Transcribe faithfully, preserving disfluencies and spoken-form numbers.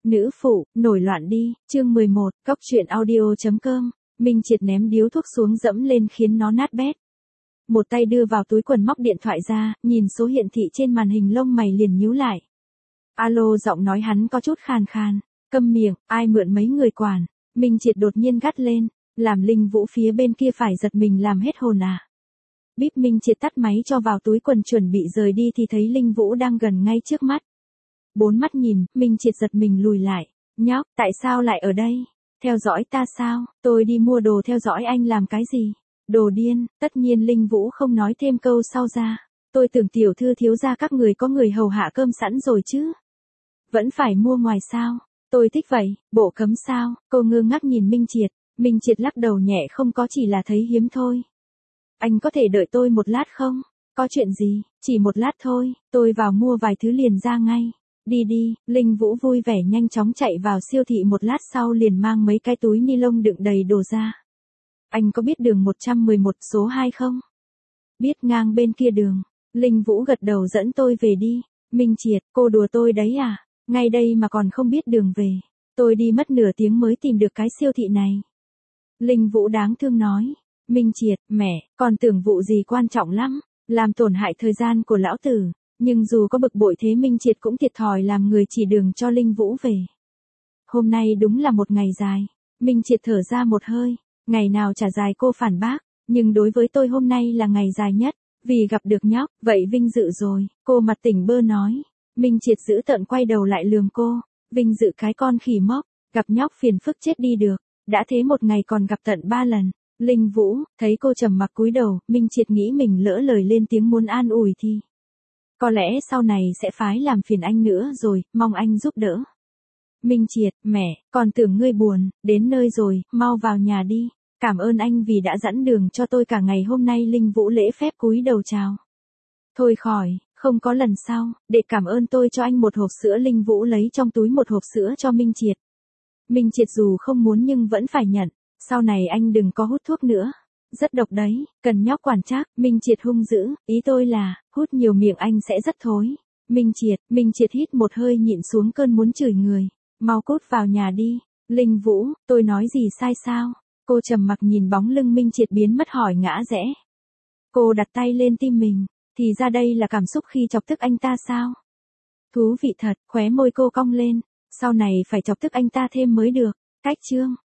Nữ phụ, nổi loạn đi, chương mười một, cóc truyện audio chấm com, Minh Triệt ném điếu thuốc xuống dẫm lên khiến nó nát bét. Một tay đưa vào túi quần móc điện thoại ra, nhìn số hiển thị trên màn hình lông mày liền nhíu lại. Alo, giọng nói hắn có chút khàn khàn, câm miệng, ai mượn mấy người quản. Minh Triệt đột nhiên gắt lên, làm Linh Vũ phía bên kia phải giật mình làm hết hồn à. Bíp. Minh Triệt tắt máy cho vào túi quần chuẩn bị rời đi thì thấy Linh Vũ đang gần ngay trước mắt. Bốn mắt nhìn, Minh Triệt giật mình lùi lại. Nhóc, tại sao lại ở đây? Theo dõi ta sao? Tôi đi mua đồ theo dõi anh làm cái gì? Đồ điên. Tất nhiên Linh Vũ không nói thêm câu sau ra. Tôi tưởng tiểu thư thiếu gia các người có người hầu hạ cơm sẵn rồi chứ. Vẫn phải mua ngoài sao? Tôi thích vậy, bộ cấm sao? Cô ngơ ngác nhìn Minh Triệt. Minh Triệt lắc đầu nhẹ, không có, chỉ là thấy hiếm thôi. Anh có thể đợi tôi một lát không? Có chuyện gì? Chỉ một lát thôi, tôi vào mua vài thứ liền ra ngay. Đi đi. Linh Vũ vui vẻ nhanh chóng chạy vào siêu thị, một lát sau liền mang mấy cái túi ni lông đựng đầy đồ ra. Anh có biết đường một trăm mười một số hai không? Biết, ngang bên kia đường. Linh Vũ gật đầu, dẫn tôi về đi. Minh Triệt, cô đùa tôi đấy à? Ngay đây mà còn không biết đường về. Tôi đi mất nửa tiếng mới tìm được cái siêu thị này. Linh Vũ đáng thương nói. Minh Triệt, mẹ, còn tưởng vụ gì quan trọng lắm, làm tổn hại thời gian của lão tử. Nhưng dù có bực bội thế Minh Triệt cũng thiệt thòi làm người chỉ đường cho Linh Vũ về. Hôm nay đúng là một ngày dài. Minh Triệt thở ra một hơi. Ngày nào chả dài, cô phản bác. Nhưng đối với tôi hôm nay là ngày dài nhất. Vì gặp được nhóc, vậy vinh dự rồi. Cô mặt tỉnh bơ nói. Minh Triệt giữ tợn quay đầu lại lườm cô. Vinh dự cái con khỉ mốc. Gặp nhóc phiền phức chết đi được. Đã thế một ngày còn gặp tận ba lần. Linh Vũ, thấy cô trầm mặc cúi đầu, Minh Triệt nghĩ mình lỡ lời lên tiếng muốn an ủi thì có lẽ sau này sẽ phái làm phiền anh nữa rồi, mong anh giúp đỡ. Minh Triệt, mẹ, còn tưởng ngươi buồn, đến nơi rồi, mau vào nhà đi. Cảm ơn anh vì đã dẫn đường cho tôi cả ngày hôm nay. Linh Vũ lễ phép cúi đầu chào. Thôi khỏi, không có lần sau, để cảm ơn tôi cho anh một hộp sữa. Linh Vũ lấy trong túi một hộp sữa cho Minh Triệt. Minh Triệt dù không muốn nhưng vẫn phải nhận. Sau này anh đừng có hút thuốc nữa. Rất độc đấy, cần nhóc quản trắc. Minh Triệt hung dữ, ý tôi là, hút nhiều miệng anh sẽ rất thối. Minh Triệt, Minh Triệt hít một hơi nhịn xuống cơn muốn chửi người. Mau cút vào nhà đi. Linh Vũ, tôi nói gì sai sao? Cô trầm mặc nhìn bóng lưng Minh Triệt biến mất hỏi ngã rẽ. Cô đặt tay lên tim mình, thì ra đây là cảm xúc khi chọc tức anh ta sao? Thú vị thật, khóe môi cô cong lên, sau này phải chọc tức anh ta thêm mới được. Cách chương